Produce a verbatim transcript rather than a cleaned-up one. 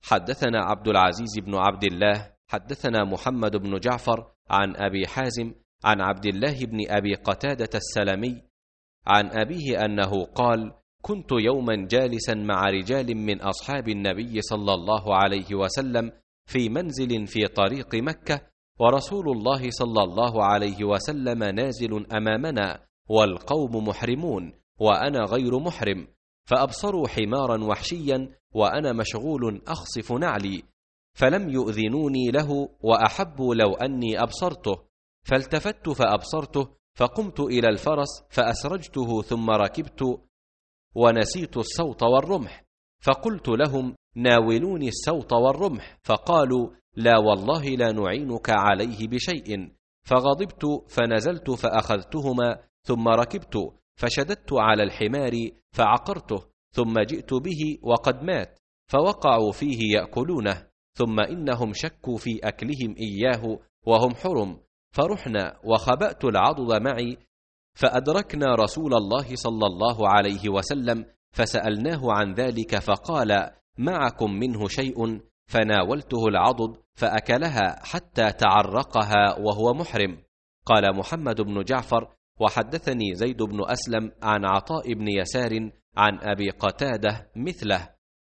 حدثنا عبد العزيز بن عبد الله حدثنا محمد بن جعفر عن أبي حازم عن عبد الله بن أبي قتادة السلمي عن أبيه أنه قال: كنت يوما جالسا مع رجال من أصحاب النبي صلى الله عليه وسلم في منزل في طريق مكة، ورسول الله صلى الله عليه وسلم نازل أمامنا والقوم محرمون وأنا غير محرم، فأبصروا حمارا وحشيا وأنا مشغول أخصف نعلي، فلم يؤذنوني له وأحبوا لو أني أبصرته، فالتفت فأبصرته، فقمت إلى الفرس فأسرجته ثم ركبت ونسيت السوط والرمح، فقلت لهم: ناولوني السوط والرمح، فقالوا: لا والله لا نعينك عليه بشيء، فغضبت فنزلت فأخذتهما ثم ركبت فشددت على الحمار فعقرته، ثم جئت به وقد مات، فوقعوا فيه يأكلونه، ثم إنهم شكوا في أكلهم إياه وهم حرم، فرحنا وخبأت العضد معي، فأدركنا رسول الله صلى الله عليه وسلم فسألناه عن ذلك، فقال: معكم منه شيء؟ فناولته العضد فأكلها حتى تعرقها وهو محرم. قال محمد بن جعفر: وحدثني زيد بن أسلم عن عطاء بن يسار عن أبي قتادة مثله.